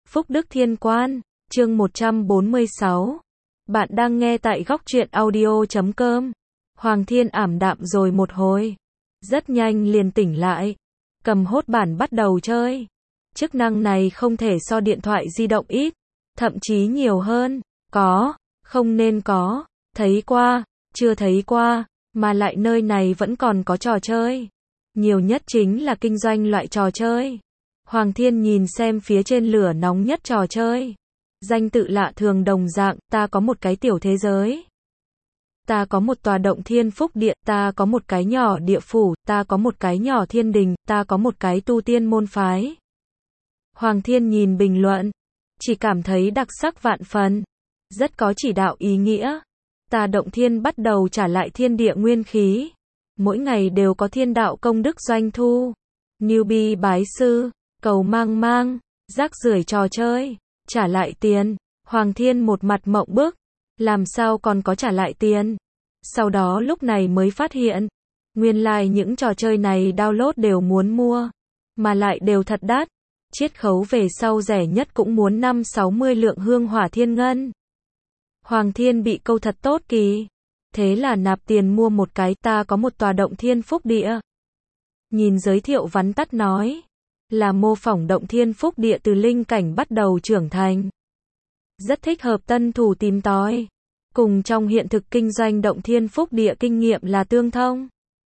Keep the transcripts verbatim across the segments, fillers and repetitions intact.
Phúc Đức Thiên Quan, chương một trăm bốn mươi sáu. Bạn đang nghe tại góc truyện audio chấm com. Hoàng Thiên ảm đạm rồi một hồi. Rất nhanh liền tỉnh lại. Cầm hốt bản bắt đầu chơi. Chức năng này không thể so điện thoại di động ít. Thậm chí nhiều hơn. Có, không nên có. Thấy qua, chưa thấy qua. Mà lại nơi này vẫn còn có trò chơi. Nhiều nhất chính là kinh doanh loại trò chơi. Hoàng Thiên nhìn xem phía trên lửa nóng nhất trò chơi. Danh tự lạ thường đồng dạng, ta có một cái tiểu thế giới. Ta có một tòa động thiên phúc địa, ta có một cái nhỏ địa phủ, ta có một cái nhỏ thiên đình, ta có một cái tu tiên môn phái. Hoàng Thiên nhìn bình luận, chỉ cảm thấy đặc sắc vạn phần. Rất có chỉ đạo ý nghĩa. Ta động thiên bắt đầu trả lại thiên địa nguyên khí. Mỗi ngày đều có thiên đạo công đức doanh thu. Newbie bái sư. Cầu mang mang, rác rưởi trò chơi, trả lại tiền. Hoàng Thiên một mặt mộng bức, làm sao còn có trả lại tiền. Sau đó lúc này mới phát hiện, nguyên lai like những trò chơi này download đều muốn mua, mà lại đều thật đắt. Chiết khấu về sau rẻ nhất cũng muốn năm sáu mươi lượng hương hỏa thiên ngân. Hoàng Thiên bị câu thật tốt kỳ. Thế là nạp tiền mua một cái, ta có một tòa động thiên phúc địa. Nhìn giới thiệu vắn tắt nói. Là mô phỏng động thiên phúc địa từ linh cảnh bắt đầu trưởng thành. Rất thích hợp tân thủ tìm tòi. Cùng trong hiện thực kinh doanh động thiên phúc địa kinh nghiệm là tương thông.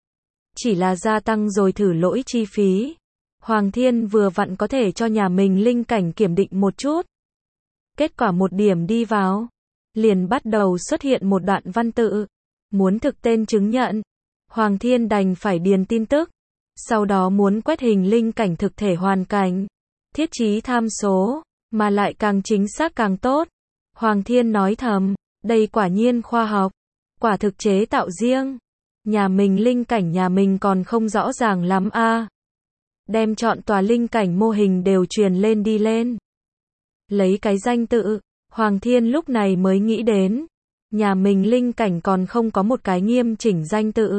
Chỉ là gia tăng rồi thử lỗi chi phí. Hoàng Thiên vừa vặn có thể cho nhà mình linh cảnh kiểm định một chút. Kết quả một điểm đi vào. Liền bắt đầu xuất hiện một đoạn văn tự. Muốn thực tên chứng nhận. Hoàng Thiên đành phải điền tin tức. Sau đó muốn quét hình linh cảnh thực thể hoàn cảnh, thiết trí tham số, mà lại càng chính xác càng tốt. Hoàng Thiên nói thầm, đây quả nhiên khoa học, quả thực chế tạo riêng. Nhà mình linh cảnh nhà mình còn không rõ ràng lắm a. À. Đem chọn tòa linh cảnh mô hình đều truyền lên đi lên. Lấy cái danh tự, Hoàng Thiên lúc này mới nghĩ đến, nhà mình linh cảnh còn không có một cái nghiêm chỉnh danh tự.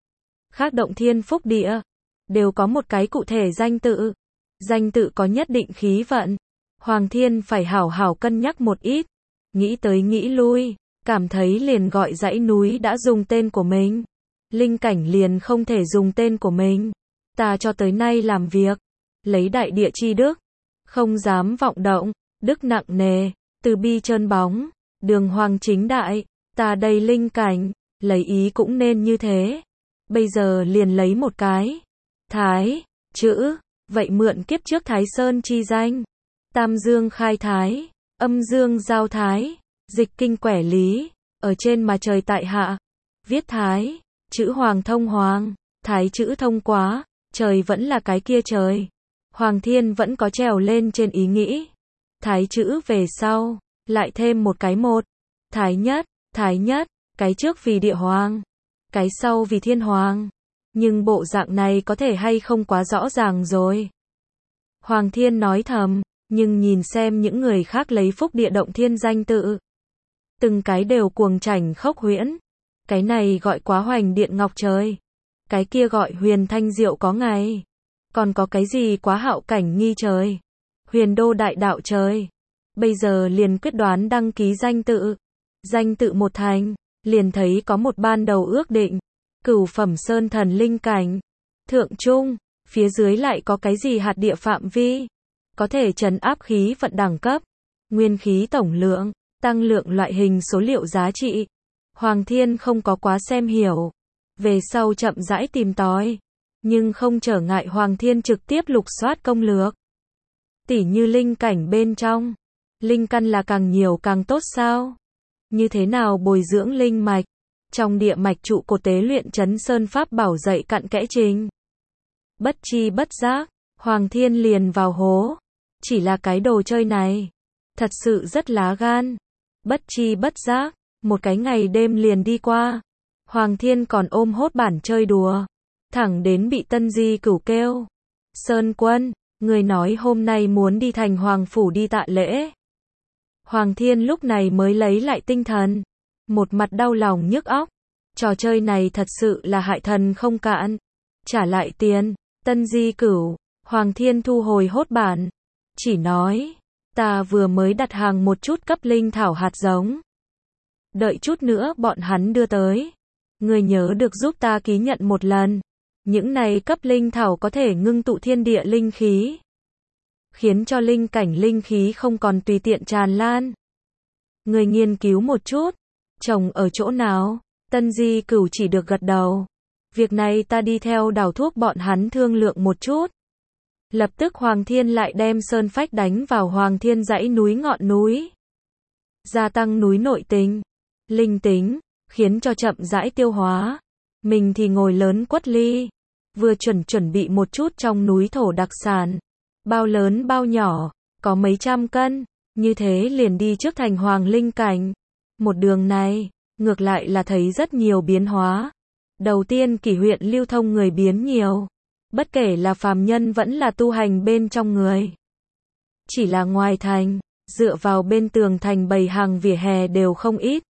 Khác động thiên phúc địa đều có một cái cụ thể danh tự. Danh tự có nhất định khí vận. Hoàng Thiên phải hảo hảo cân nhắc một ít. Nghĩ tới nghĩ lui, cảm thấy liền gọi dãy núi đã dùng tên của mình. Linh cảnh liền không thể dùng tên của mình. Ta cho tới nay làm việc, lấy đại địa chi đức, không dám vọng động, đức nặng nề, từ bi trơn bóng, đường hoàng chính đại, ta đây linh cảnh, lấy ý cũng nên như thế. Bây giờ liền lấy một cái Thái, chữ, vậy mượn kiếp trước Thái Sơn chi danh. Tam dương khai thái, âm dương giao thái, dịch kinh quẻ lý, ở trên mà trời tại hạ. Viết thái, chữ hoàng thông hoàng, thái chữ thông quá, trời vẫn là cái kia trời. Hoàng Thiên vẫn có trèo lên trên ý nghĩ. Thái chữ về sau, lại thêm một cái một. Thái nhất, thái nhất, cái trước vì địa hoàng, cái sau vì thiên hoàng. Nhưng bộ dạng này có thể hay không quá rõ ràng rồi. Hoàng Thiên nói thầm, nhưng nhìn xem những người khác lấy phúc địa động thiên danh tự. Từng cái đều cuồng chảnh khốc huyễn. Cái này gọi quá hoành điện ngọc trời. Cái kia gọi huyền thanh diệu có ngày. Còn có cái gì quá hạo cảnh nghi trời. Huyền đô đại đạo trời. Bây giờ liền quyết đoán đăng ký danh tự. Danh tự một thành, liền thấy có một ban đầu ước định. Cửu phẩm sơn thần linh cảnh, thượng trung, phía dưới lại có cái gì hạt địa phạm vi, có thể trấn áp khí vận đẳng cấp, nguyên khí tổng lượng, tăng lượng loại hình số liệu giá trị. Hoàng Thiên không có quá xem hiểu, về sau chậm rãi tìm tòi, nhưng không trở ngại Hoàng Thiên trực tiếp lục soát công lược. Tỉ như linh cảnh bên trong, linh căn là càng nhiều càng tốt sao? Như thế nào bồi dưỡng linh mạch? Trong địa mạch trụ cột tế luyện trấn sơn pháp bảo dạy cặn kẽ trình. Bất chi bất giác, Hoàng Thiên liền vào hố. Chỉ là cái đồ chơi này, thật sự rất lá gan. Bất chi bất giác, một cái ngày đêm liền đi qua. Hoàng Thiên còn ôm hốt bản chơi đùa. Thẳng đến bị Tân Di Cửu kêu. Sơn Quân, người nói hôm nay muốn đi thành Hoàng Phủ đi tạ lễ. Hoàng Thiên lúc này mới lấy lại tinh thần. Một mặt đau lòng nhức óc. Trò chơi này thật sự là hại thần không cạn. Trả lại tiền. Tân Di Cửu. Hoàng Thiên thu hồi hốt bản. Chỉ nói. Ta vừa mới đặt hàng một chút cấp linh thảo hạt giống. Đợi chút nữa bọn hắn đưa tới. Ngươi nhớ được giúp ta ký nhận một lần. Những này cấp linh thảo có thể ngưng tụ thiên địa linh khí, khiến cho linh cảnh linh khí không còn tùy tiện tràn lan. Ngươi nghiên cứu một chút. Trồng ở chỗ nào? Tân Di Cửu chỉ được gật đầu. Việc này ta đi theo đảo thuốc bọn hắn thương lượng một chút. Lập tức Hoàng Thiên lại đem sơn phách đánh vào Hoàng Thiên dãy núi ngọn núi. Gia tăng núi nội tính, linh tính, khiến cho chậm rãi tiêu hóa. Mình thì ngồi lớn quất ly. Vừa chuẩn chuẩn bị một chút trong núi thổ đặc sản. Bao lớn bao nhỏ, có mấy trăm cân. Như thế liền đi trước thành Hoàng Linh cảnh. Một đường này, ngược lại là thấy rất nhiều biến hóa. Đầu tiên kỷ huyện lưu thông người biến nhiều. Bất kể là phàm nhân vẫn là tu hành bên trong người. Chỉ là ngoài thành, dựa vào bên tường thành bày hàng vỉa hè đều không ít.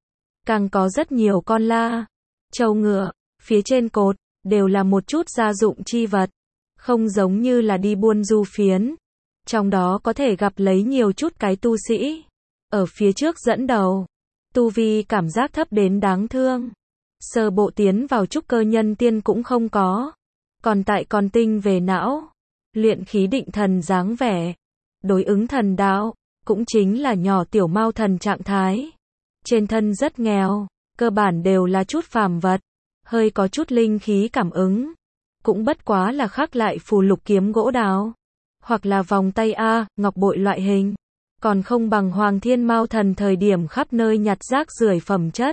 Càng có rất nhiều con la, trâu ngựa, phía trên cột, đều là một chút gia dụng chi vật. Không giống như là đi buôn du phiến. Trong đó có thể gặp lấy nhiều chút cái tu sĩ. Ở phía trước dẫn đầu. Tu vi cảm giác thấp đến đáng thương. Sơ bộ tiến vào trúc cơ nhân tiên cũng không có. Còn tại còn tinh về não. Luyện khí định thần dáng vẻ. Đối ứng thần đạo. Cũng chính là nhỏ tiểu mao thần trạng thái. Trên thân rất nghèo. Cơ bản đều là chút phàm vật. Hơi có chút linh khí cảm ứng. Cũng bất quá là khắc lại phù lục kiếm gỗ đào. Hoặc là vòng tay A, ngọc bội loại hình. Còn không bằng Hoàng Thiên Mao Thần thời điểm khắp nơi nhặt rác rưởi phẩm chất.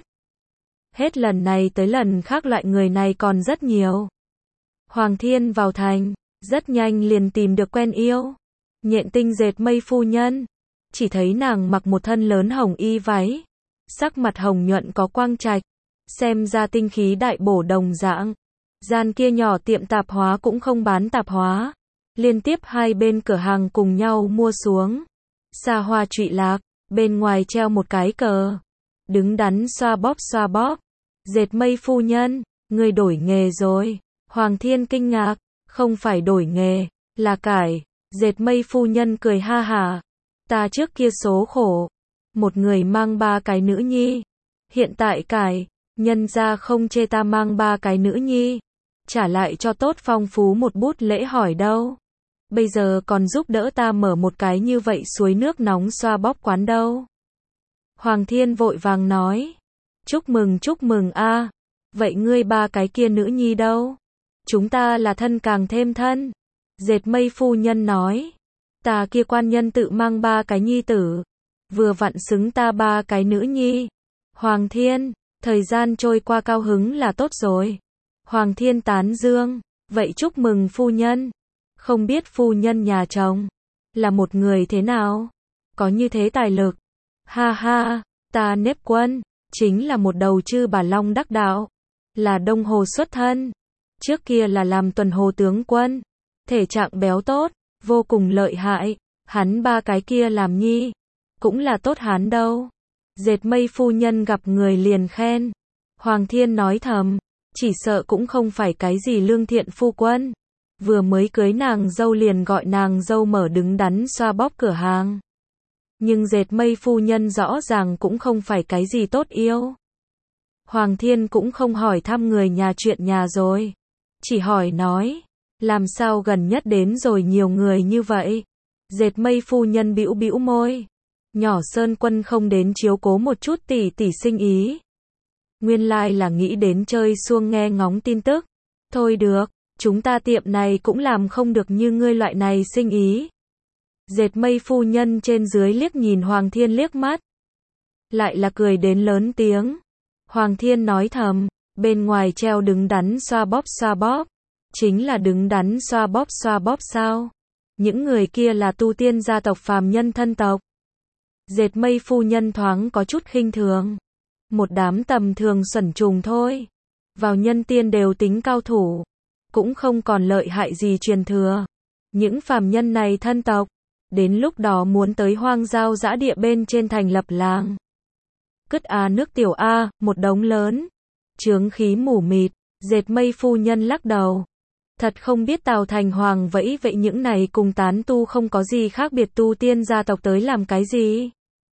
Hết lần này tới lần khác loại người này còn rất nhiều. Hoàng Thiên vào thành, rất nhanh liền tìm được quen yêu. Nhện tinh dệt mây phu nhân. Chỉ thấy nàng mặc một thân lớn hồng y váy. Sắc mặt hồng nhuận có quang trạch. Xem ra tinh khí đại bổ đồng dạng. Gian kia nhỏ tiệm tạp hóa cũng không bán tạp hóa. Liên tiếp hai bên cửa hàng cùng nhau mua xuống. Xa hoa trụy lạc, bên ngoài treo một cái cờ. Đứng đắn xoa bóp xoa bóp. Dệt mây phu nhân, người đổi nghề rồi. Hoàng Thiên kinh ngạc, không phải đổi nghề, là cải. Dệt mây phu nhân cười ha hả. Ta trước kia số khổ. Một người mang ba cái nữ nhi. Hiện tại cải, nhân ra không chê ta mang ba cái nữ nhi. Trả lại cho tốt phong phú một bút lễ hỏi đâu. Bây giờ còn giúp đỡ ta mở một cái như vậy suối nước nóng xoa bóp quán đâu. Hoàng Thiên vội vàng nói. Chúc mừng chúc mừng a. Vậy ngươi ba cái kia nữ nhi đâu? Chúng ta là thân càng thêm thân. Dệt mây phu nhân nói. Ta kia quan nhân tự mang ba cái nhi tử. Vừa vặn xứng ta ba cái nữ nhi. Hoàng Thiên, thời gian trôi qua cao hứng là tốt rồi. Hoàng Thiên tán dương. Vậy chúc mừng phu nhân. Không biết phu nhân nhà chồng là một người thế nào? Có như thế tài lực? Ha ha, ta nếp quân, chính là một đầu chư bà long đắc đạo. Là Đông Hồ xuất thân. Trước kia là làm tuần hồ tướng quân. Thể trạng béo tốt, vô cùng lợi hại. Hắn ba cái kia làm nhi. Cũng là tốt hắn đâu. Dệt mây phu nhân gặp người liền khen. Hoàng Thiên nói thầm. Chỉ sợ cũng không phải cái gì lương thiện phu quân. Vừa mới cưới nàng dâu liền gọi nàng dâu mở đứng đắn xoa bóp cửa hàng. Nhưng dệt mây phu nhân rõ ràng cũng không phải cái gì tốt yêu. Hoàng Thiên cũng không hỏi thăm người nhà chuyện nhà rồi. Chỉ hỏi nói. Làm sao gần nhất đến rồi nhiều người như vậy? Dệt mây phu nhân bĩu bĩu môi. Nhỏ Sơn Quân không đến chiếu cố một chút tỷ tỷ sinh ý. Nguyên lai là nghĩ đến chơi xuông nghe ngóng tin tức. Thôi được. Chúng ta tiệm này cũng làm không được như ngươi loại này sinh ý. Dệt mây phu nhân trên dưới liếc nhìn Hoàng Thiên liếc mắt. Lại là cười đến lớn tiếng. Hoàng Thiên nói thầm, bên ngoài treo đứng đắn xoa bóp xoa bóp. Chính là đứng đắn xoa bóp xoa bóp sao? Những người kia là tu tiên gia tộc phàm nhân thân tộc. Dệt mây phu nhân thoáng có chút khinh thường. Một đám tầm thường xuẩn trùng thôi. Vào nhân tiên đều tính cao thủ. Cũng không còn lợi hại gì truyền thừa. Những phàm nhân này thân tộc, đến lúc đó muốn tới hoang giao dã địa bên trên thành lập làng. Cứt A nước tiểu A, một đống lớn. Chướng khí mù mịt, dệt mây phu nhân lắc đầu. Thật không biết Tào Thành Hoàng vẫy vậy những này cùng tán tu không có gì khác biệt tu tiên gia tộc tới làm cái gì.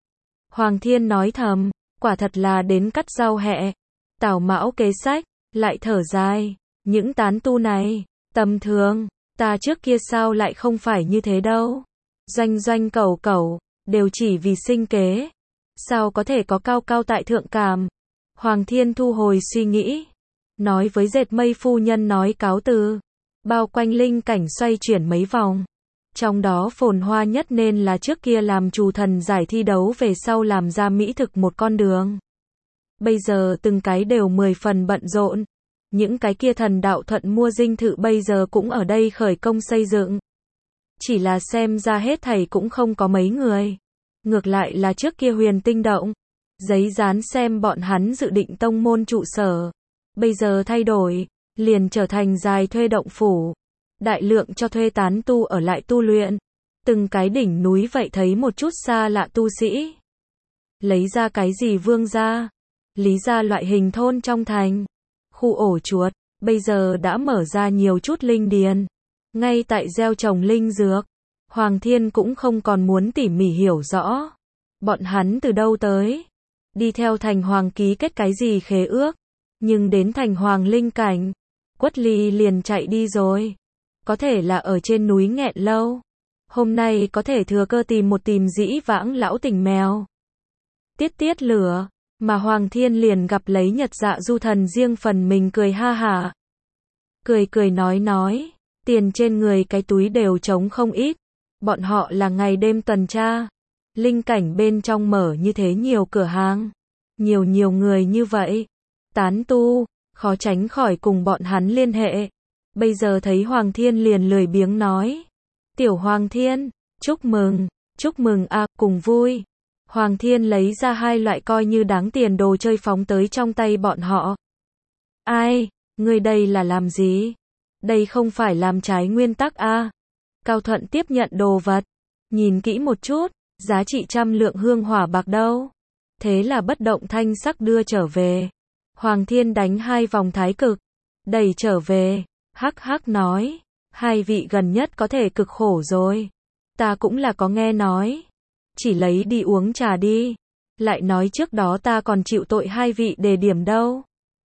Hoàng Thiên nói thầm, quả thật là đến cắt rau hẹ. Tào Mão kế sách, lại thở dài, những tán tu này, tầm thường, ta trước kia sao lại không phải như thế đâu. Doanh doanh cẩu cẩu, đều chỉ vì sinh kế. Sao có thể có cao cao tại thượng cảm. Hoàng Thiên thu hồi suy nghĩ, nói với dệt mây phu nhân nói cáo từ. Bao quanh linh cảnh xoay chuyển mấy vòng. Trong đó phồn hoa nhất nên là trước kia làm chủ thần giải thi đấu về sau làm ra mỹ thực một con đường. Bây giờ từng cái đều mười phần bận rộn. Những cái kia thần đạo thuận mua dinh thự bây giờ cũng ở đây khởi công xây dựng. Chỉ là xem ra hết thảy cũng không có mấy người. Ngược lại là trước kia Huyền Tinh Động, giấy dán xem bọn hắn dự định tông môn trụ sở. Bây giờ thay đổi, liền trở thành dài thuê động phủ. Đại lượng cho thuê tán tu ở lại tu luyện. Từng cái đỉnh núi vậy thấy một chút xa lạ tu sĩ. Lấy ra cái gì vương gia, lý ra loại hình thôn trong thành. Khu ổ chuột, bây giờ đã mở ra nhiều chút linh điền. Ngay tại gieo trồng linh dược. Hoàng Thiên cũng không còn muốn tỉ mỉ hiểu rõ. Bọn hắn từ đâu tới. Đi theo Thành Hoàng ký kết cái gì khế ước. Nhưng đến Thành Hoàng linh cảnh. Quất Ly liền chạy đi rồi. Có thể là ở trên núi nghẹn lâu. Hôm nay có thể thừa cơ tìm một tìm dĩ vãng lão tình mèo. Tiết tiết lửa. Mà Hoàng Thiên liền gặp lấy Nhật Dạ Du Thần riêng phần mình cười ha hả. Cười cười nói nói. Tiền trên người cái túi đều trống không ít. Bọn họ là ngày đêm tuần tra. Linh cảnh bên trong mở như thế nhiều cửa hàng. Nhiều nhiều người như vậy. Tán tu, khó tránh khỏi cùng bọn hắn liên hệ. Bây giờ thấy Hoàng Thiên liền lười biếng nói. Tiểu Hoàng Thiên, chúc mừng, chúc mừng à, cùng vui. Hoàng Thiên lấy ra hai loại coi như đáng tiền đồ chơi phóng tới trong tay bọn họ. Ai, ngươi đây là làm gì? Đây không phải làm trái nguyên tắc à? Cao Thuận tiếp nhận đồ vật. Nhìn kỹ một chút, giá trị trăm lượng hương hỏa bạc đâu. Thế là bất động thanh sắc đưa trở về. Hoàng Thiên đánh hai vòng thái cực. Đẩy trở về. Hắc hắc nói. Hai vị gần nhất có thể cực khổ rồi. Ta cũng là có nghe nói. Chỉ lấy đi uống trà đi. Lại nói trước đó ta còn chịu tội hai vị đề điểm đâu.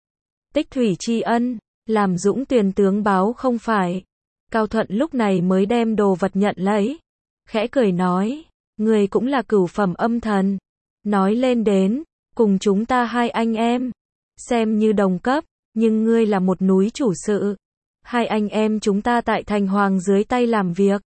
Tích thủy tri ân. Làm dũng tuyền tướng báo không phải. Cao Thuận lúc này mới đem đồ vật nhận lấy. Khẽ cười nói. Người cũng là cửu phẩm âm thần. Nói lên đến. Cùng chúng ta hai anh em. Xem như đồng cấp. Nhưng ngươi là một núi chủ sự. Hai anh em chúng ta tại Thành Hoàng dưới tay làm việc.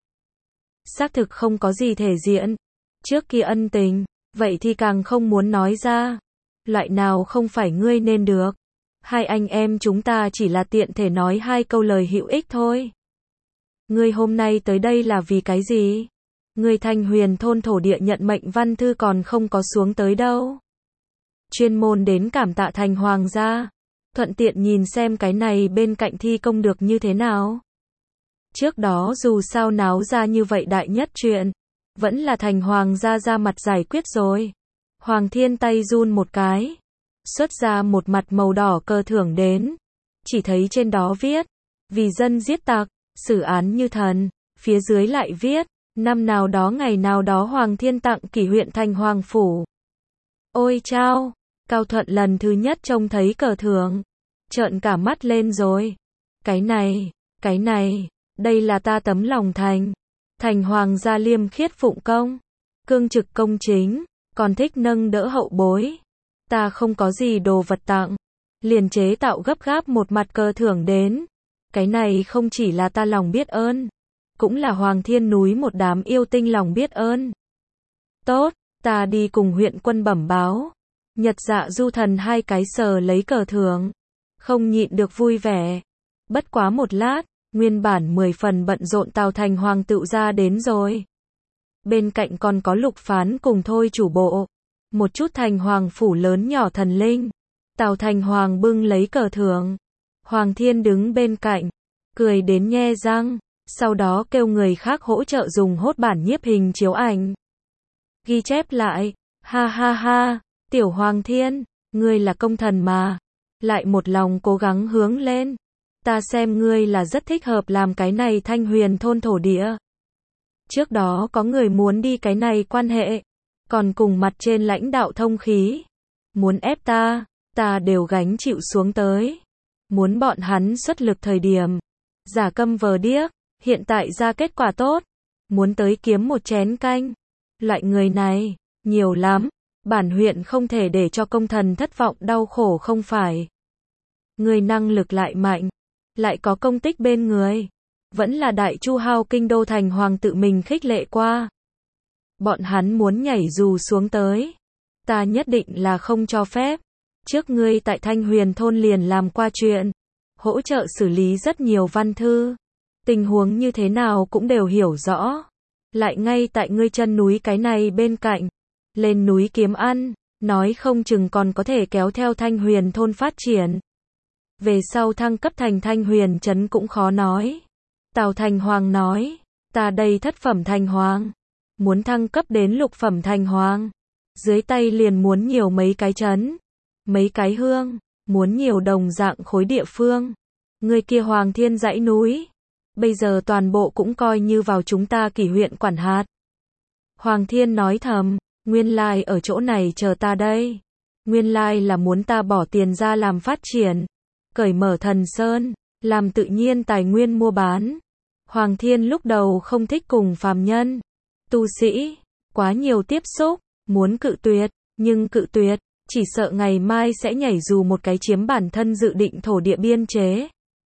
Xác thực không có gì thể diện. Trước kia ân tình. Vậy thì càng không muốn nói ra. Loại nào không phải ngươi nên được. Hai anh em chúng ta chỉ là tiện thể nói hai câu lời hữu ích thôi. Ngươi hôm nay tới đây là vì cái gì? Ngươi Thanh Huyền thôn thổ địa nhận mệnh văn thư còn không có xuống tới đâu. Chuyên môn đến cảm tạ Thành Hoàng gia. Thuận tiện nhìn xem cái này bên cạnh thi công được như thế nào. Trước đó dù sao náo ra như vậy đại nhất chuyện. Vẫn là Thành Hoàng gia ra mặt giải quyết rồi. Hoàng Thiên tay run một cái. Xuất ra một mặt màu đỏ cờ thưởng đến. Chỉ thấy trên đó viết. Vì dân giết tặc. Xử án như thần. Phía dưới lại viết. Năm nào đó ngày nào đó Hoàng Thiên tặng kỷ huyện Thành Hoàng phủ. Ôi chao. Cao Thuận lần thứ nhất trông thấy cờ thưởng. Trợn cả mắt lên rồi. Cái này. Cái này. Đây là ta tấm lòng thành. Thành Hoàng gia liêm khiết phụng công. Cương trực công chính. Còn thích nâng đỡ hậu bối. Ta không có gì đồ vật tặng. Liền chế tạo gấp gáp một mặt cờ thưởng đến. Cái này không chỉ là ta lòng biết ơn. Cũng là Hoàng Thiên núi một đám yêu tinh lòng biết ơn. Tốt, ta đi cùng huyện quân bẩm báo. Nhật Dạ Du Thần hai cái sờ lấy cờ thưởng. Không nhịn được vui vẻ. Bất quá một lát, nguyên bản mười phần bận rộn Tào Thành Hoàng tự ra đến rồi. Bên cạnh còn có Lục Phán cùng thôi chủ bộ. Một chút Thành Hoàng phủ lớn nhỏ thần linh. Tào Thành Hoàng bưng lấy cờ thưởng. Hoàng Thiên đứng bên cạnh. Cười đến nhe răng. Sau đó kêu người khác hỗ trợ dùng hốt bản nhiếp hình chiếu ảnh. Ghi chép lại. Ha ha ha. Tiểu Hoàng Thiên. Ngươi là công thần mà. Lại một lòng cố gắng hướng lên. Ta xem ngươi là rất thích hợp làm cái này Thanh Huyền thôn thổ địa. Trước đó có người muốn đi cái này quan hệ, còn cùng mặt trên lãnh đạo thông khí. Muốn ép ta, ta đều gánh chịu xuống tới. Muốn bọn hắn xuất lực thời điểm. Giả câm vờ điếc, hiện tại ra kết quả tốt. Muốn tới kiếm một chén canh. Loại người này, nhiều lắm. Bản huyện không thể để cho công thần thất vọng đau khổ không phải. Người năng lực lại mạnh, lại có công tích bên người. Vẫn là đại chu hao kinh đô thành hoàng tự mình khích lệ qua. Bọn hắn muốn nhảy dù xuống tới. Ta nhất định là không cho phép. Trước ngươi tại Thanh Huyền thôn liền làm qua chuyện. Hỗ trợ xử lý rất nhiều văn thư. Tình huống như thế nào cũng đều hiểu rõ. Lại ngay tại ngươi chân núi cái này bên cạnh. Lên núi kiếm ăn. Nói không chừng còn có thể kéo theo Thanh Huyền thôn phát triển. Về sau thăng cấp thành Thanh Huyền trấn cũng khó nói. Tào Thành Hoàng nói. Ta đây thất phẩm thành hoàng. Muốn thăng cấp đến lục phẩm thành hoàng. Dưới tay liền muốn nhiều mấy cái trấn. Mấy cái hương. Muốn nhiều đồng dạng khối địa phương. Người kia Hoàng Thiên dãy núi. Bây giờ toàn bộ cũng coi như vào chúng ta Kỷ huyện quản hạt. Hoàng Thiên nói thầm. Nguyên lai ở chỗ này chờ ta đây. Nguyên lai là muốn ta bỏ tiền ra làm phát triển. Cởi mở Thần Sơn. Làm tự nhiên tài nguyên mua bán. Hoàng Thiên lúc đầu không thích cùng phàm nhân. Tu sĩ. Quá nhiều tiếp xúc. Muốn cự tuyệt. Nhưng cự tuyệt. Chỉ sợ ngày mai sẽ nhảy dù một cái chiếm bản thân dự định thổ địa biên chế.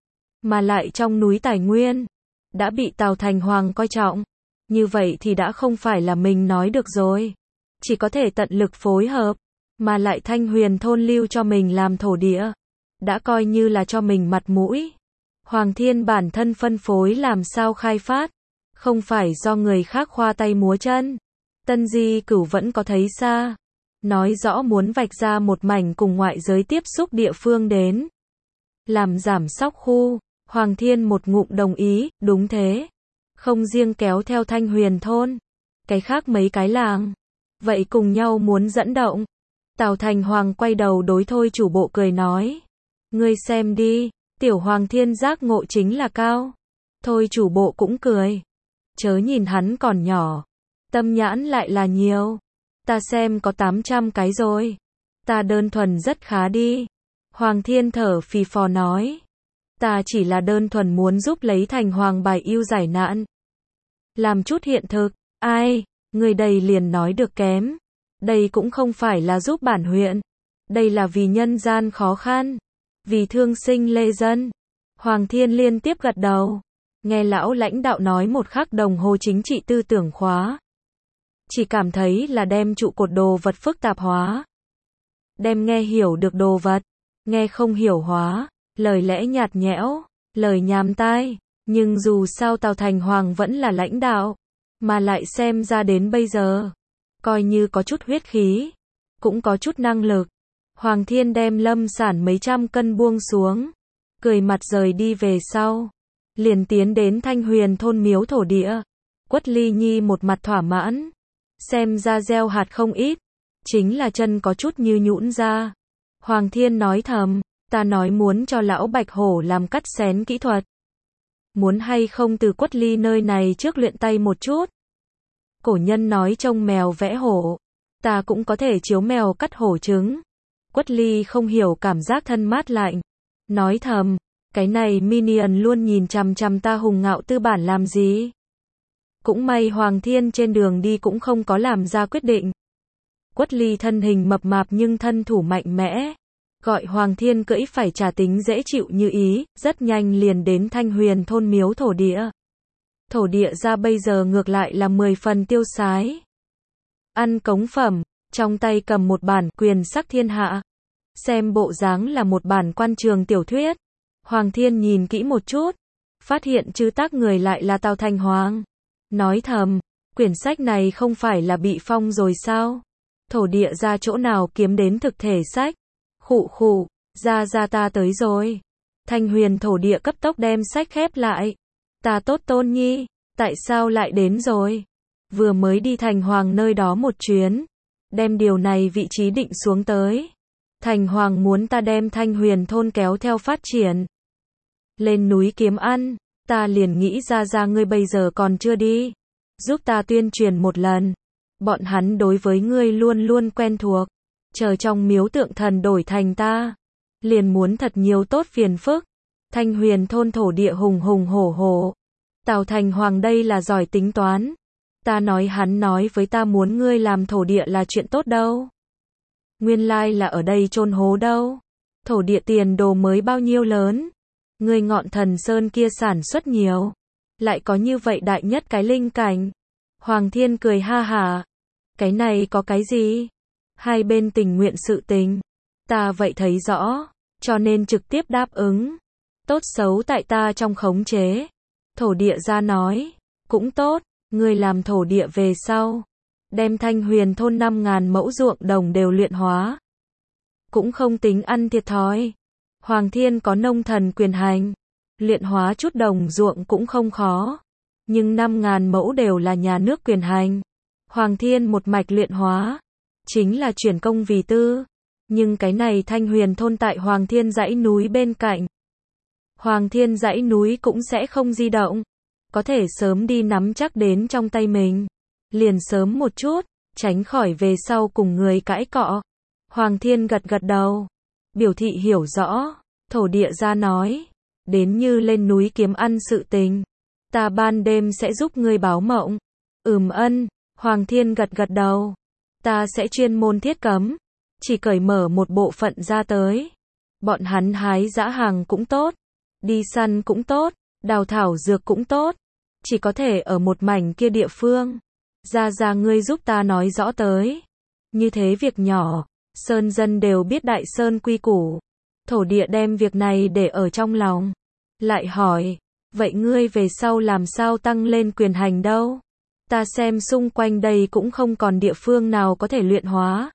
Mà lại trong núi tài nguyên. Đã bị Tào Thành Hoàng coi trọng. Như vậy thì đã không phải là mình nói được rồi. Chỉ có thể tận lực phối hợp. Mà lại Thanh Huyền thôn lưu cho mình làm thổ địa. Đã coi như là cho mình mặt mũi. Hoàng Thiên bản thân phân phối làm sao khai phát. Không phải do người khác khoa tay múa chân. Tân Di Cửu vẫn có thấy xa. Nói rõ muốn vạch ra một mảnh cùng ngoại giới tiếp xúc địa phương đến. Làm giảm sóc khu. Hoàng Thiên một ngụm đồng ý, đúng thế. Không riêng kéo theo Thanh Huyền thôn. Cái khác mấy cái làng. Vậy cùng nhau muốn dẫn động. Tào Thành Hoàng quay đầu đối Thôi chủ bộ cười nói. Ngươi xem đi, tiểu Hoàng Thiên giác ngộ chính là cao. Thôi chủ bộ cũng cười. Chớ nhìn hắn còn nhỏ. Tâm nhãn lại là nhiều. Ta xem có tám trăm cái rồi. Ta đơn thuần rất khá đi. Hoàng Thiên thở phì phò nói. Ta chỉ là đơn thuần muốn giúp lấy Thành Hoàng bài yêu giải nạn. Làm chút hiện thực. Ai, người đây liền nói được kém. Đây cũng không phải là giúp bản huyện. Đây là vì nhân gian khó khăn. Vì thương sinh lê dân. Hoàng Thiên liên tiếp gật đầu. Nghe lão lãnh đạo nói một khắc đồng hồ chính trị tư tưởng khóa. Chỉ cảm thấy là đem trụ cột đồ vật phức tạp hóa. Đem nghe hiểu được đồ vật. Nghe không hiểu hóa. Lời lẽ nhạt nhẽo. Lời nhàm tai. Nhưng dù sao Tào Thành Hoàng vẫn là lãnh đạo. Mà lại xem ra đến bây giờ. Coi như có chút huyết khí. Cũng có chút năng lực. Hoàng Thiên đem lâm sản mấy trăm cân buông xuống. Cười mặt rời đi về sau. Liền tiến đến Thanh Huyền thôn miếu thổ địa. Quất Ly Nhi một mặt thỏa mãn. Xem ra gieo hạt không ít. Chính là chân có chút như nhũn ra. Hoàng Thiên nói thầm. Ta nói muốn cho lão Bạch Hổ làm cắt xén kỹ thuật. Muốn hay không từ Quất Ly nơi này trước luyện tay một chút. Cổ nhân nói trông mèo vẽ hổ. Ta cũng có thể chiếu mèo cắt hổ trứng. Quất Ly không hiểu cảm giác thân mát lạnh. Nói thầm. Cái này minion luôn nhìn chằm chằm ta hùng ngạo tư bản làm gì. Cũng may Hoàng Thiên trên đường đi cũng không có làm ra quyết định. Quất Ly thân hình mập mạp nhưng thân thủ mạnh mẽ. Gọi Hoàng Thiên cưỡi phải trả tính dễ chịu như ý, rất nhanh liền đến Thanh Huyền thôn miếu thổ địa. Thổ địa ra bây giờ ngược lại là mười phần tiêu sái. Ăn cống phẩm, trong tay cầm một bản Quyền sắc thiên hạ. Xem bộ dáng là một bản quan trường tiểu thuyết. Hoàng Thiên nhìn kỹ một chút, phát hiện chữ tác người lại là Tào Thành Hoàng. Nói thầm, quyển sách này không phải là bị phong rồi sao? Thổ địa ra chỗ nào kiếm đến thực thể sách? Khụ khụ, ra ra ta tới rồi. Thanh Huyền thổ địa cấp tốc đem sách khép lại. Ta tốt Tôn Nhi, tại sao lại đến rồi? Vừa mới đi Thành Hoàng nơi đó một chuyến. Đem điều này vị trí định xuống tới. Thành Hoàng muốn ta đem Thanh Huyền thôn kéo theo phát triển. lên núi kiếm ăn, ta liền nghĩ ra ra ngươi bây giờ còn chưa đi. Giúp ta tuyên truyền một lần. Bọn hắn đối với ngươi luôn luôn quen thuộc. Chờ trong miếu tượng thần đổi thành ta. Liền muốn thật nhiều tốt phiền phức. Thanh Huyền thôn thổ địa hùng hùng hổ hổ. Tào Thành Hoàng đây là giỏi tính toán. Ta nói hắn nói với ta muốn ngươi làm thổ địa là chuyện tốt đâu. Nguyên lai là ở đây chôn hố đâu. Thổ địa tiền đồ mới bao nhiêu lớn. Ngươi ngọn thần sơn kia sản xuất nhiều. Lại có như vậy đại nhất cái linh cảnh. Hoàng Thiên cười ha hả. Cái này có cái gì? Hai bên tình nguyện sự tình. Ta vậy thấy rõ. Cho nên trực tiếp đáp ứng. Tốt xấu tại ta trong khống chế. Thổ địa ra nói. Cũng tốt. Ngươi làm thổ địa về sau. Đem Thanh Huyền thôn năm ngàn mẫu ruộng đồng đều luyện hóa. Cũng không tính ăn thiệt thòi. Hoàng Thiên có nông thần quyền hành. Luyện hóa chút đồng ruộng cũng không khó. Nhưng năm ngàn mẫu đều là nhà nước quyền hành. Hoàng Thiên một mạch luyện hóa. Chính là chuyển công vì tư. Nhưng cái này Thanh Huyền thôn tại Hoàng Thiên dãy núi bên cạnh. Hoàng Thiên dãy núi cũng sẽ không di động. Có thể sớm đi nắm chắc đến trong tay mình. Liền sớm một chút. Tránh khỏi về sau cùng người cãi cọ. Hoàng Thiên gật gật đầu. Biểu thị hiểu rõ. Thổ địa ra nói. Đến như lên núi kiếm ăn sự tình. Ta ban đêm sẽ giúp ngươi báo mộng. Ừm ân. Hoàng Thiên gật gật đầu. Ta sẽ chuyên môn thiết cấm. Chỉ cởi mở một bộ phận ra tới. Bọn hắn hái dã hàng cũng tốt. Đi săn cũng tốt. Đào thảo dược cũng tốt. Chỉ có thể ở một mảnh kia địa phương. Ra ra ngươi giúp ta nói rõ tới. Như thế việc nhỏ. Sơn dân đều biết đại sơn quy củ. Thổ địa đem việc này để ở trong lòng. Lại hỏi. Vậy ngươi về sau làm sao tăng lên quyền hành đâu? Ta xem xung quanh đây cũng không còn địa phương nào có thể luyện hóa.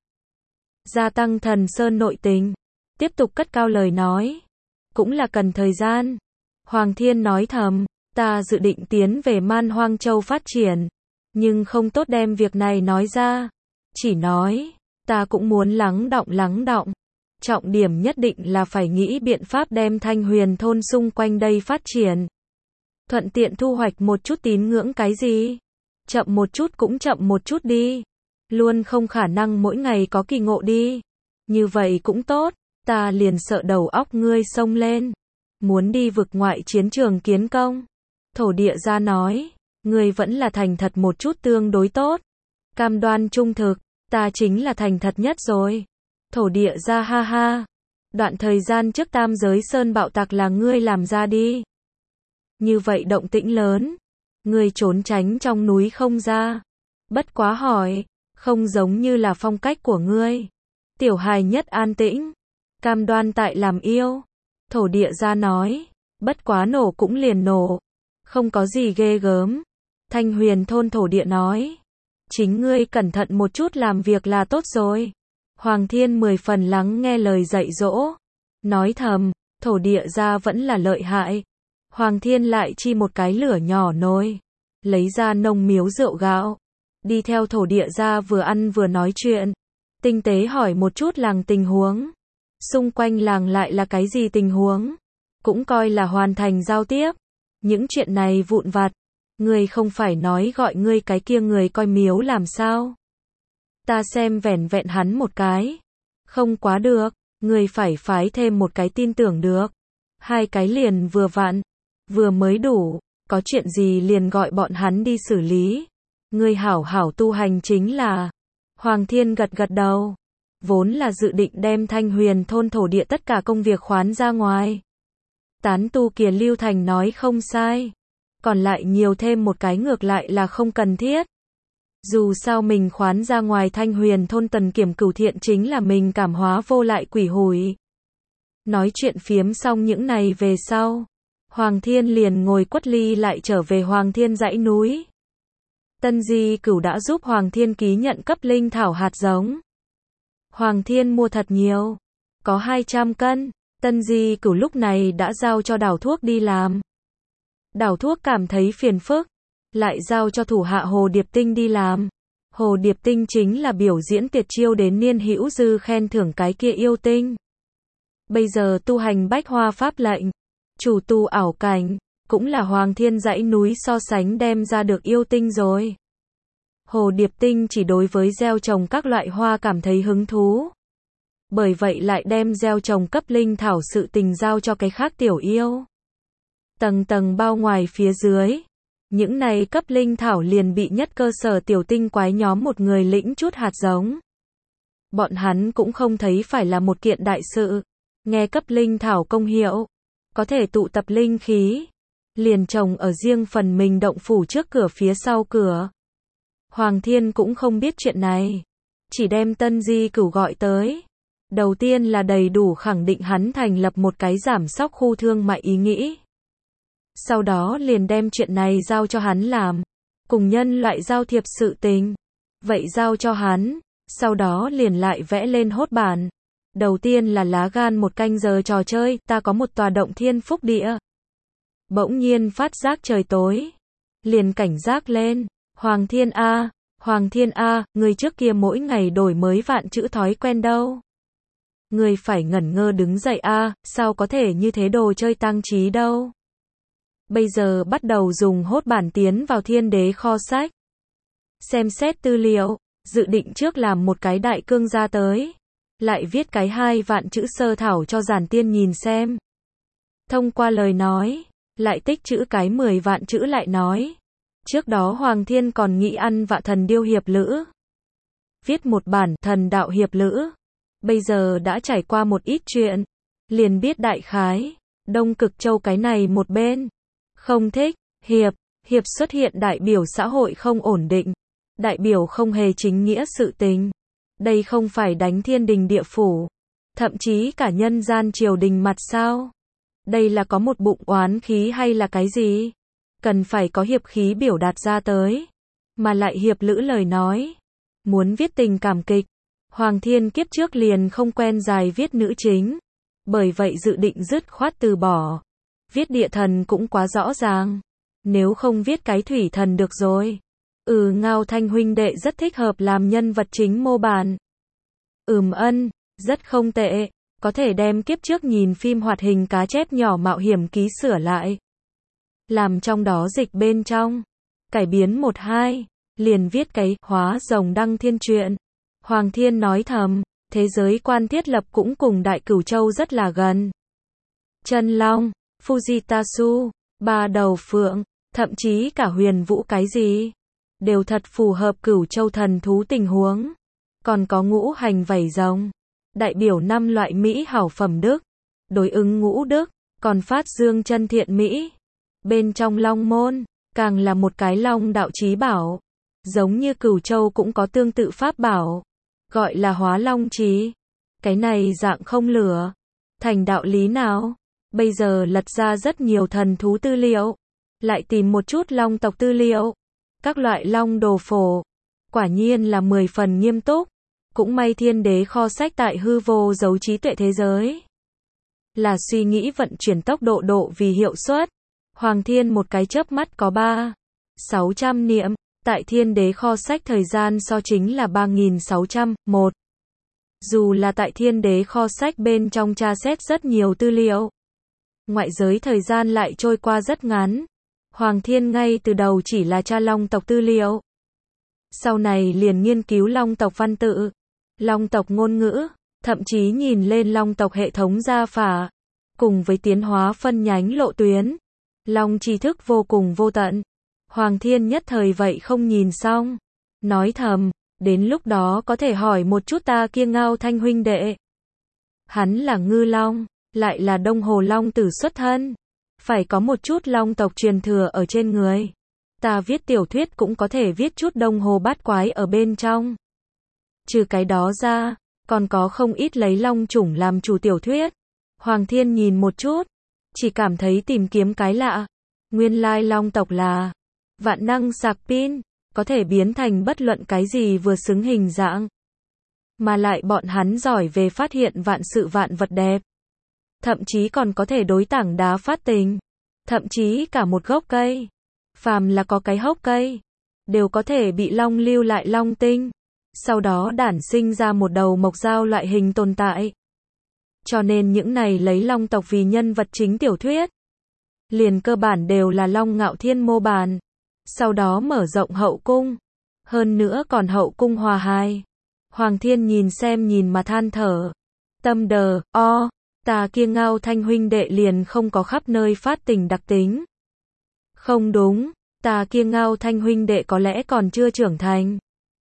Gia tăng thần sơn nội tình. Tiếp tục cất cao lời nói. Cũng là cần thời gian. Hoàng Thiên nói thầm. Ta dự định tiến về Man Hoang Châu phát triển. Nhưng không tốt đem việc này nói ra. Chỉ nói. Ta cũng muốn lắng đọng lắng đọng. Trọng điểm nhất định là phải nghĩ biện pháp đem Thanh Huyền thôn xung quanh đây phát triển. Thuận tiện thu hoạch một chút tín ngưỡng cái gì. Chậm một chút cũng chậm một chút đi. Luôn không khả năng mỗi ngày có kỳ ngộ đi. Như vậy cũng tốt. Ta liền sợ đầu óc ngươi xông lên. Muốn đi vực ngoại chiến trường kiến công. Thổ địa ra nói. Ngươi vẫn là thành thật một chút tương đối tốt. Cam đoan trung thực. Ta chính là thành thật nhất rồi. Thổ địa ra ha ha. Đoạn thời gian trước Tam Giới Sơn bạo tạc là ngươi làm ra đi. Như vậy động tĩnh lớn. Ngươi trốn tránh trong núi không ra. Bất quá hỏi. Không giống như là phong cách của ngươi. Tiểu hài nhất an tĩnh. Cam đoan tại làm yêu. Thổ địa ra nói. Bất quá nổ cũng liền nổ. Không có gì ghê gớm. Thanh Huyền thôn thổ địa nói. Chính ngươi cẩn thận một chút làm việc là tốt rồi. Hoàng Thiên mười phần lắng nghe lời dạy dỗ. Nói thầm. Thổ địa ra vẫn là lợi hại. Hoàng Thiên lại chi một cái lửa nhỏ nồi. Lấy ra nông miếu rượu gạo. Đi theo thổ địa ra vừa ăn vừa nói chuyện. Tinh tế hỏi một chút làng tình huống. Xung quanh làng lại là cái gì tình huống. Cũng coi là hoàn thành giao tiếp. Những chuyện này vụn vặt. Ngươi không phải nói gọi ngươi cái kia người coi miếu làm sao. Ta xem vẻn vẹn hắn một cái. Không quá được. Ngươi phải phái thêm một cái tin tưởng được. Hai cái liền vừa vặn. Vừa mới đủ. Có chuyện gì liền gọi bọn hắn đi xử lý. Ngươi hảo hảo tu hành chính là. Hoàng Thiên gật gật đầu. Vốn là dự định đem Thanh Huyền thôn thổ địa tất cả công việc khoán ra ngoài. Tán tu Kiền Lưu Thành nói không sai. Còn lại nhiều thêm một cái ngược lại là không cần thiết. Dù sao mình khoán ra ngoài Thanh Huyền thôn tần kiểm cửu thiện chính là mình cảm hóa vô lại quỷ hủi. Nói chuyện phiếm xong những này về sau. Hoàng Thiên liền ngồi quất ly lại trở về Hoàng Thiên dãy núi. Tân Di Cửu đã giúp Hoàng Thiên ký nhận cấp linh thảo hạt giống. Hoàng Thiên mua thật nhiều. Có hai trăm cân. Tân Di Cửu lúc này đã giao cho đảo thuốc đi làm. Đảo thuốc cảm thấy phiền phức. Lại giao cho thủ hạ Hồ Điệp Tinh đi làm. Hồ Điệp Tinh chính là biểu diễn tiệt chiêu đến Niên Hữu Dư khen thưởng cái kia yêu tinh. Bây giờ tu hành bách hoa pháp lệnh. Chủ tu ảo cảnh, cũng là Hoàng Thiên dãy núi so sánh đem ra được yêu tinh rồi. Hồ Điệp Tinh chỉ đối với gieo trồng các loại hoa cảm thấy hứng thú. Bởi vậy lại đem gieo trồng cấp linh thảo sự tình giao cho cái khác tiểu yêu. Tầng tầng bao ngoài phía dưới. Những này cấp linh thảo liền bị nhất cơ sở tiểu tinh quái nhóm một người lĩnh chút hạt giống. Bọn hắn cũng không thấy phải là một kiện đại sự. Nghe cấp linh thảo công hiệu. Có thể tụ tập linh khí. Liền trồng ở riêng phần mình động phủ trước cửa phía sau cửa. Hoàng Thiên cũng không biết chuyện này. Chỉ đem Tân Di Cửu gọi tới. Đầu tiên là đầy đủ khẳng định hắn thành lập một cái giảm sóc khu thương mại ý nghĩ. Sau đó liền đem chuyện này giao cho hắn làm. Cùng nhân loại giao thiệp sự tình. Vậy giao cho hắn. Sau đó liền lại vẽ lên hốt bản. Đầu tiên là lá gan một canh giờ trò chơi. Ta có một tòa động thiên phúc địa. Bỗng nhiên phát giác trời tối. Liền cảnh giác lên. Hoàng Thiên A. Hoàng Thiên A. Người trước kia mỗi ngày đổi mới vạn chữ thói quen đâu. Người phải ngẩn ngơ đứng dậy A. Sao có thể như thế đồ chơi tăng trí đâu. Bây giờ bắt đầu dùng hốt bản tiến vào thiên đế kho sách. Xem xét tư liệu, dự định trước làm một cái đại cương ra tới. Lại viết cái hai vạn chữ sơ thảo cho giản tiên nhìn xem. Thông qua lời nói, lại tích chữ cái mười vạn chữ lại nói. Trước đó Hoàng Thiên còn nghĩ ăn vạ thần điêu hiệp lữ. Viết một bản thần đạo hiệp lữ. Bây giờ đã trải qua một ít chuyện. Liền biết đại khái, Đông Cực Châu cái này một bên. Không thích, hiệp, hiệp xuất hiện đại biểu xã hội không ổn định, đại biểu không hề chính nghĩa sự tình. Đây không phải đánh thiên đình địa phủ, thậm chí cả nhân gian triều đình mặt sao? Đây là có một bụng oán khí hay là cái gì? Cần phải có hiệp khí biểu đạt ra tới, mà lại hiệp lữ lời nói. Muốn viết tình cảm kịch, Hoàng Thiên kiếp trước liền không quen dài viết nữ chính, bởi vậy dự định dứt khoát từ bỏ. Viết địa thần cũng quá rõ ràng. Nếu không viết cái thủy thần được rồi. Ừ Ngao Thanh huynh đệ rất thích hợp làm nhân vật chính mô bản. Ừm ân, rất không tệ. Có thể đem kiếp trước nhìn phim hoạt hình cá chép nhỏ mạo hiểm ký sửa lại. Làm trong đó dịch bên trong. Cải biến một hai. Liền viết cái hóa rồng đăng thiên truyện. Hoàng Thiên nói thầm. Thế giới quan thiết lập cũng cùng Đại Cửu Châu rất là gần. Chân Long. Fujitasu, ba đầu phượng, thậm chí cả huyền vũ cái gì, đều thật phù hợp Cửu Châu thần thú tình huống. Còn có ngũ hành vảy rồng, đại biểu năm loại mỹ hảo phẩm đức, đối ứng ngũ đức, còn phát dương chân thiện mỹ. Bên trong long môn, càng là một cái long đạo chí bảo. Giống như Cửu Châu cũng có tương tự pháp bảo, gọi là hóa long chí. Cái này dạng không lửa, thành đạo lý nào? Bây giờ lật ra rất nhiều thần thú tư liệu, lại tìm một chút long tộc tư liệu, các loại long đồ phổ, quả nhiên là mười phần nghiêm túc. Cũng may thiên đế kho sách tại hư vô giấu trí tuệ thế giới, là suy nghĩ vận chuyển tốc độ độ vì hiệu suất. Hoàng Thiên một cái chớp mắt có ba sáu trăm niệm, tại thiên đế kho sách thời gian so chính là ba nghìn sáu trăm một. Dù là tại thiên đế kho sách bên trong tra xét rất nhiều tư liệu, ngoại giới thời gian lại trôi qua rất ngắn. Hoàng Thiên ngay từ đầu chỉ là tra long tộc tư liệu. Sau này liền nghiên cứu long tộc văn tự, long tộc ngôn ngữ, thậm chí nhìn lên long tộc hệ thống gia phả, cùng với tiến hóa phân nhánh lộ tuyến. Long tri thức vô cùng vô tận. Hoàng Thiên nhất thời vậy không nhìn xong. Nói thầm, đến lúc đó có thể hỏi một chút ta kia Ngao Thanh huynh đệ. Hắn là ngư long, lại là Đông Hồ Long tử xuất thân. Phải có một chút long tộc truyền thừa ở trên người. Ta viết tiểu thuyết cũng có thể viết chút Đông Hồ bát quái ở bên trong. Trừ cái đó ra, còn có không ít lấy long chủng làm chủ tiểu thuyết. Hoàng Thiên nhìn một chút, chỉ cảm thấy tìm kiếm cái lạ. Nguyên lai long tộc là vạn năng sạc pin, có thể biến thành bất luận cái gì vừa xứng hình dạng. Mà lại bọn hắn giỏi về phát hiện vạn sự vạn vật đẹp. Thậm chí còn có thể đối tảng đá phát tình. Thậm chí cả một gốc cây. Phàm là có cái hốc cây, đều có thể bị long lưu lại long tinh. Sau đó đản sinh ra một đầu mộc dao loại hình tồn tại. Cho nên những này lấy long tộc vì nhân vật chính tiểu thuyết, liền cơ bản đều là Long Ngạo Thiên mô bản. Sau đó mở rộng hậu cung. Hơn nữa còn hậu cung hòa hài. Hoàng Thiên nhìn xem nhìn mà than thở. Tâm đờ, o, ta kia Ngao Thanh huynh đệ liền không có khắp nơi phát tình đặc tính. Không đúng, ta kia Ngao Thanh huynh đệ có lẽ còn chưa trưởng thành.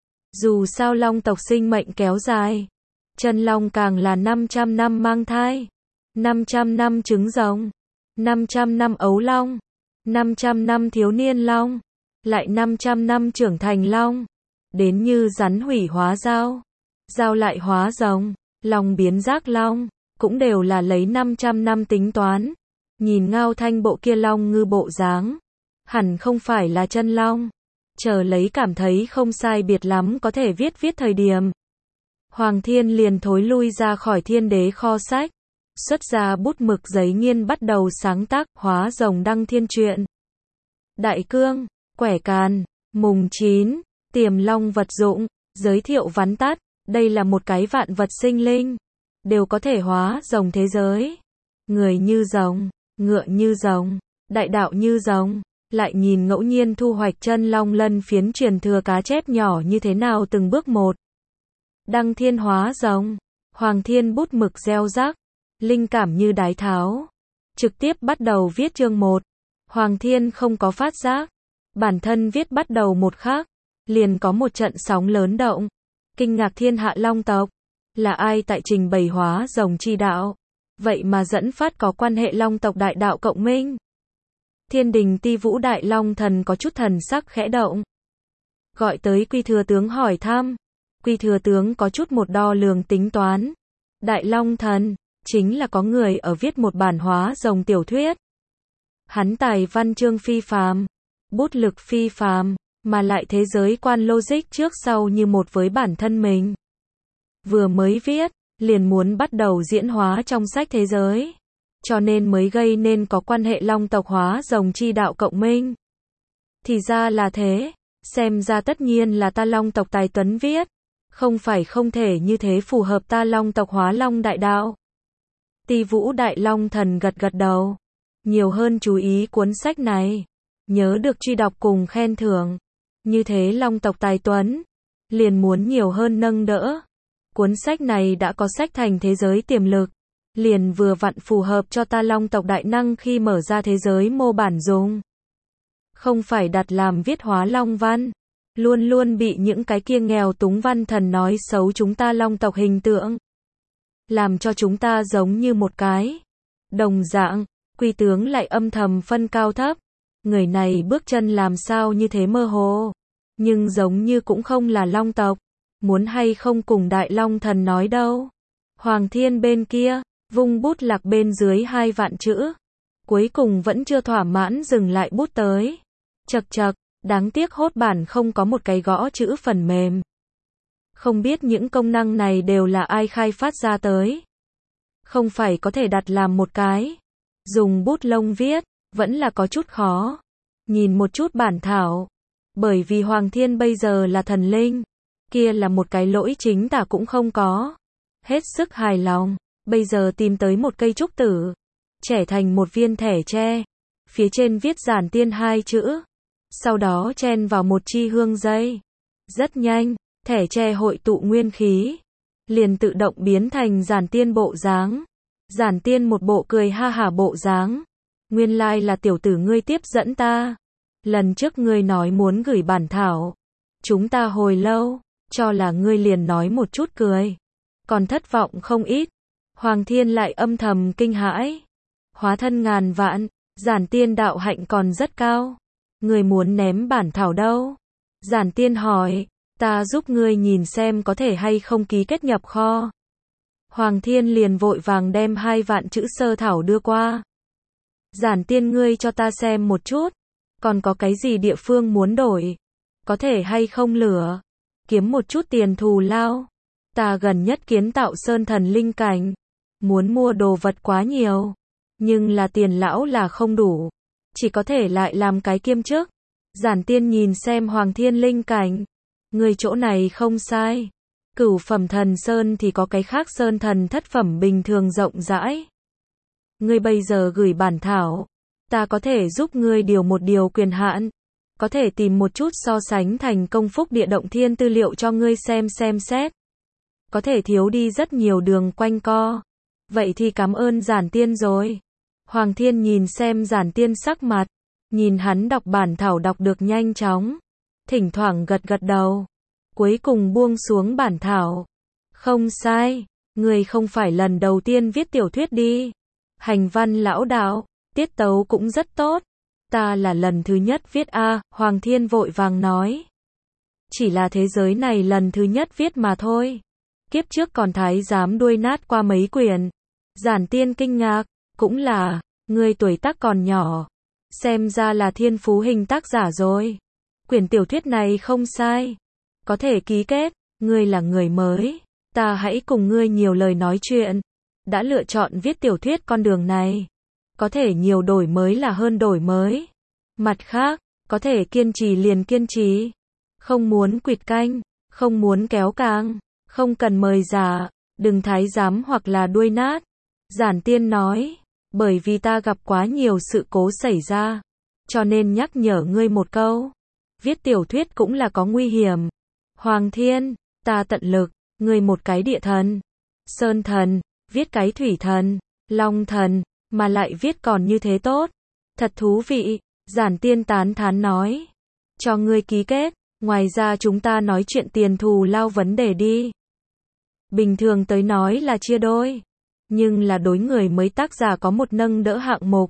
Dù sao long tộc sinh mệnh kéo dài. Chân long càng là năm trăm năm mang thai. năm trăm năm trứng rồng. năm trăm năm ấu long. năm trăm năm thiếu niên long. Lại năm trăm năm trưởng thành long. Đến như rắn hủy hóa dao. Dao lại hóa rồng. Long biến giác long. Cũng đều là lấy năm trăm năm tính toán. Nhìn Ngao Thanh bộ kia long ngư bộ dáng. Hẳn không phải là chân long. Chờ lấy cảm thấy không sai biệt lắm có thể viết viết thời điểm. Hoàng Thiên liền thối lui ra khỏi thiên đế kho sách. Xuất ra bút mực giấy nghiên bắt đầu sáng tác hóa rồng đăng thiên truyện. Đại cương, quẻ càn, mùng chín, tiềm long vật dụng, giới thiệu vắn tắt, đây là một cái vạn vật sinh linh. Đều có thể hóa rồng thế giới. Người như rồng, ngựa như rồng, đại đạo như rồng. Lại nhìn ngẫu nhiên thu hoạch chân long lân phiến truyền thừa cá chép nhỏ như thế nào từng bước một. Đăng thiên hóa rồng. Hoàng Thiên bút mực gieo rắc. Linh cảm như đái tháo. Trực tiếp bắt đầu viết chương một. Hoàng Thiên không có phát giác. Bản thân viết bắt đầu một khắc. Liền có một trận sóng lớn động. Kinh ngạc thiên hạ long tộc. Là ai tại trình bày hóa rồng chi đạo? Vậy mà dẫn phát có quan hệ long tộc đại đạo cộng minh. Thiên đình Ti Vũ Đại Long Thần có chút thần sắc khẽ động. Gọi tới Quy Thừa Tướng hỏi thăm. Quy Thừa Tướng có chút một đo lường tính toán. Đại Long Thần, chính là có người ở viết một bản hóa rồng tiểu thuyết. Hắn tài văn chương phi phàm, bút lực phi phàm, mà lại thế giới quan logic trước sau như một với bản thân mình. Vừa mới viết, liền muốn bắt đầu diễn hóa trong sách thế giới. Cho nên mới gây nên có quan hệ long tộc hóa rồng chi đạo cộng minh. Thì ra là thế, xem ra tất nhiên là ta long tộc tài tuấn viết. Không phải không thể như thế phù hợp ta long tộc hóa long đại đạo. Ti Vũ Đại Long Thần gật gật đầu. Nhiều hơn chú ý cuốn sách này. Nhớ được truy đọc cùng khen thưởng. Như thế long tộc tài tuấn. Liền muốn nhiều hơn nâng đỡ. Cuốn sách này đã có sách thành thế giới tiềm lực. Liền vừa vặn phù hợp cho ta long tộc đại năng khi mở ra thế giới mô bản dùng. Không phải đặt làm viết hóa long văn. Luôn luôn bị những cái kia nghèo túng văn thần nói xấu chúng ta long tộc hình tượng. Làm cho chúng ta giống như một cái. Đồng dạng, Quy Tướng lại âm thầm phân cao thấp. Người này bước chân làm sao như thế mơ hồ. Nhưng giống như cũng không là long tộc. Muốn hay không cùng Đại Long Thần nói đâu. Hoàng Thiên bên kia, vung bút lạc bên dưới hai vạn chữ. Cuối cùng vẫn chưa thỏa mãn dừng lại bút tới. Chật chật, đáng tiếc hốt bản không có một cái gõ chữ phần mềm. Không biết những công năng này đều là ai khai phát ra tới. Không phải có thể đặt làm một cái. Dùng bút lông viết, vẫn là có chút khó. Nhìn một chút bản thảo. Bởi vì Hoàng Thiên bây giờ là thần linh. Kia là một cái lỗi chính tả cũng không có. Hết sức hài lòng. Bây giờ tìm tới một cây trúc tử. Trẻ thành một viên thẻ tre. Phía trên viết giản tiên hai chữ. Sau đó chen vào một chi hương dây. Rất nhanh, thẻ tre hội tụ nguyên khí. Liền tự động biến thành giản tiên bộ dáng. Giản tiên một bộ cười ha hả bộ dáng. Nguyên lai là tiểu tử ngươi tiếp dẫn ta. Lần trước ngươi nói muốn gửi bản thảo. Chúng ta hồi lâu, cho là ngươi liền nói một chút cười. Còn thất vọng không ít. Hoàng Thiên lại âm thầm kinh hãi. Hóa thân ngàn vạn, giản tiên đạo hạnh còn rất cao. Ngươi muốn ném bản thảo đâu? Giản tiên hỏi, ta giúp ngươi nhìn xem có thể hay không ký kết nhập kho. Hoàng Thiên liền vội vàng đem hai vạn chữ sơ thảo đưa qua. Giản tiên ngươi cho ta xem một chút. Còn có cái gì địa phương muốn đổi? Có thể hay không lửa? Kiếm một chút tiền thù lao. Ta gần nhất kiến tạo sơn thần linh cảnh. Muốn mua đồ vật quá nhiều. Nhưng là tiền lão là không đủ. Chỉ có thể lại làm cái kiêm chức. Giản tiên nhìn xem Hoàng Thiên linh cảnh. Người chỗ này không sai. Cửu phẩm thần sơn thì có cái khác sơn thần thất phẩm bình thường rộng rãi. Ngươi bây giờ gửi bản thảo. Ta có thể giúp ngươi điều một điều quyền hạn. Có thể tìm một chút so sánh thành công phúc địa động thiên tư liệu cho ngươi xem xem xét. Có thể thiếu đi rất nhiều đường quanh co. Vậy thì cảm ơn Giản Tiên rồi. Hoàng Thiên nhìn xem Giản Tiên sắc mặt. Nhìn hắn đọc bản thảo đọc được nhanh chóng. Thỉnh thoảng gật gật đầu. Cuối cùng buông xuống bản thảo. Không sai. Ngươi không phải lần đầu tiên viết tiểu thuyết đi. Hành văn lão đạo. Tiết tấu cũng rất tốt. Ta là lần thứ nhất viết a, Hoàng Thiên vội vàng nói. Chỉ là thế giới này lần thứ nhất viết mà thôi. Kiếp trước còn thái giám đuôi nát qua mấy quyển. Giản Tiên kinh ngạc, cũng là, ngươi tuổi tác còn nhỏ. Xem ra là thiên phú hình tác giả rồi. Quyển tiểu thuyết này không sai. Có thể ký kết, ngươi là người mới. Ta hãy cùng ngươi nhiều lời nói chuyện. Đã lựa chọn viết tiểu thuyết con đường này. Có thể nhiều đổi mới là hơn đổi mới. Mặt khác, có thể kiên trì liền kiên trì. Không muốn quỵt canh, không muốn kéo càng, không cần mời giả, đừng thái giám hoặc là đuôi nát. Giản Tiên nói, bởi vì ta gặp quá nhiều sự cố xảy ra, cho nên nhắc nhở ngươi một câu. Viết tiểu thuyết cũng là có nguy hiểm. Hoàng Thiên, ta tận lực, ngươi một cái địa thần, sơn thần, viết cái thủy thần, long thần, mà lại viết còn như thế tốt. Thật thú vị, Giản Tiên tán thán nói. Cho ngươi ký kết, ngoài ra chúng ta nói chuyện tiền thù lao vấn đề đi. Bình thường tới nói là chia đôi, nhưng là đối người mới tác giả có một nâng đỡ hạng mục.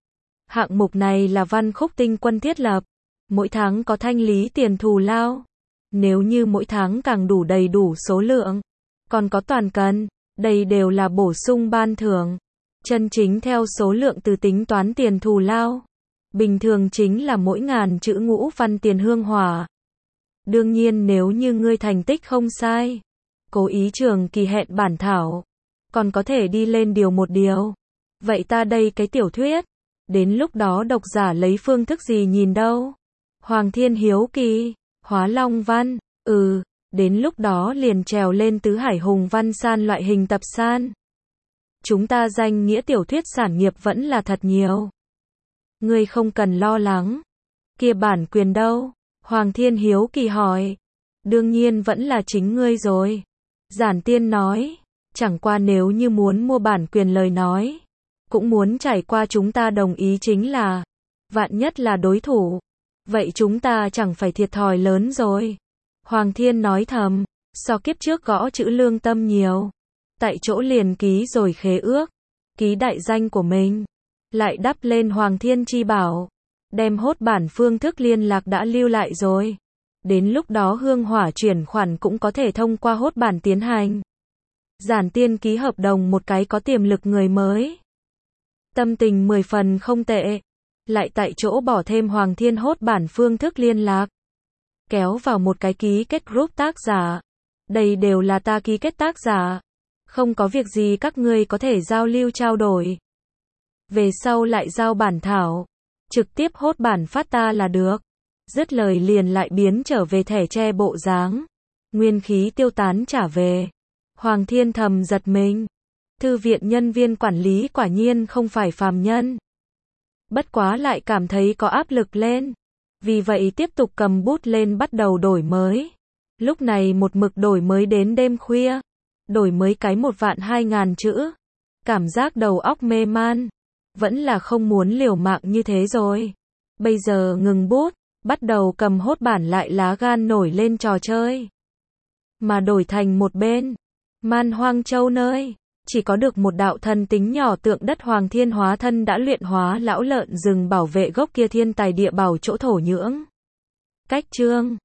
Hạng mục này là Văn Khúc Tinh Quân thiết lập, mỗi tháng có thanh lý tiền thù lao. Nếu như mỗi tháng càng đủ đầy đủ số lượng, còn có toàn cân, đây đều là bổ sung ban thưởng. Chân chính theo số lượng từ tính toán tiền thù lao. Bình thường chính là mỗi ngàn chữ ngũ văn tiền hương hỏa. Đương nhiên nếu như ngươi thành tích không sai, cố ý trường kỳ hẹn bản thảo, còn có thể đi lên điều một điều. Vậy ta đây cái tiểu thuyết, đến lúc đó độc giả lấy phương thức gì nhìn đâu? Hoàng Thiên hiếu kỳ, Hóa Long văn, ừ, đến lúc đó liền trèo lên tứ hải hùng văn san loại hình tập san. Chúng ta danh nghĩa tiểu thuyết sản nghiệp vẫn là thật nhiều. Ngươi không cần lo lắng. Kia bản quyền đâu? Hoàng Thiên hiếu kỳ hỏi. Đương nhiên vẫn là chính ngươi rồi. Giản Tiên nói. Chẳng qua nếu như muốn mua bản quyền lời nói, cũng muốn trải qua chúng ta đồng ý chính là. Vạn nhất là đối thủ. Vậy chúng ta chẳng phải thiệt thòi lớn rồi. Hoàng Thiên nói thầm. So kiếp trước gõ chữ lương tâm nhiều. Tại chỗ liền ký rồi khế ước. Ký đại danh của mình. Lại đắp lên Hoàng Thiên chi bảo. Đem hốt bản phương thức liên lạc đã lưu lại rồi. Đến lúc đó hương hỏa chuyển khoản cũng có thể thông qua hốt bản tiến hành. Giản Tiên ký hợp đồng một cái có tiềm lực người mới. Tâm tình mười phần không tệ. Lại tại chỗ bỏ thêm Hoàng Thiên hốt bản phương thức liên lạc. Kéo vào một cái ký kết group tác giả. Đây đều là ta ký kết tác giả. Không có việc gì các ngươi có thể giao lưu trao đổi. Về sau lại giao bản thảo. Trực tiếp hốt bản phát ta là được. Dứt lời liền lại biến trở về thẻ tre bộ dáng. Nguyên khí tiêu tán trả về. Hoàng Thiên thầm giật mình. Thư viện nhân viên quản lý quả nhiên không phải phàm nhân. Bất quá lại cảm thấy có áp lực lên. Vì vậy tiếp tục cầm bút lên bắt đầu đổi mới. Lúc này một mực đổi mới đến đêm khuya. Đổi mới cái một vạn hai ngàn chữ. Cảm giác đầu óc mê man. Vẫn là không muốn liều mạng như thế rồi. Bây giờ ngừng bút, bắt đầu cầm hốt bản lại lá gan nổi lên trò chơi. Mà đổi thành một bên. Man Hoang Châu nơi. Chỉ có được một đạo thần tính nhỏ tượng đất Hoàng Thiên hóa thân đã luyện hóa lão lợn rừng bảo vệ gốc kia thiên tài địa bảo chỗ thổ nhưỡng. Cách chương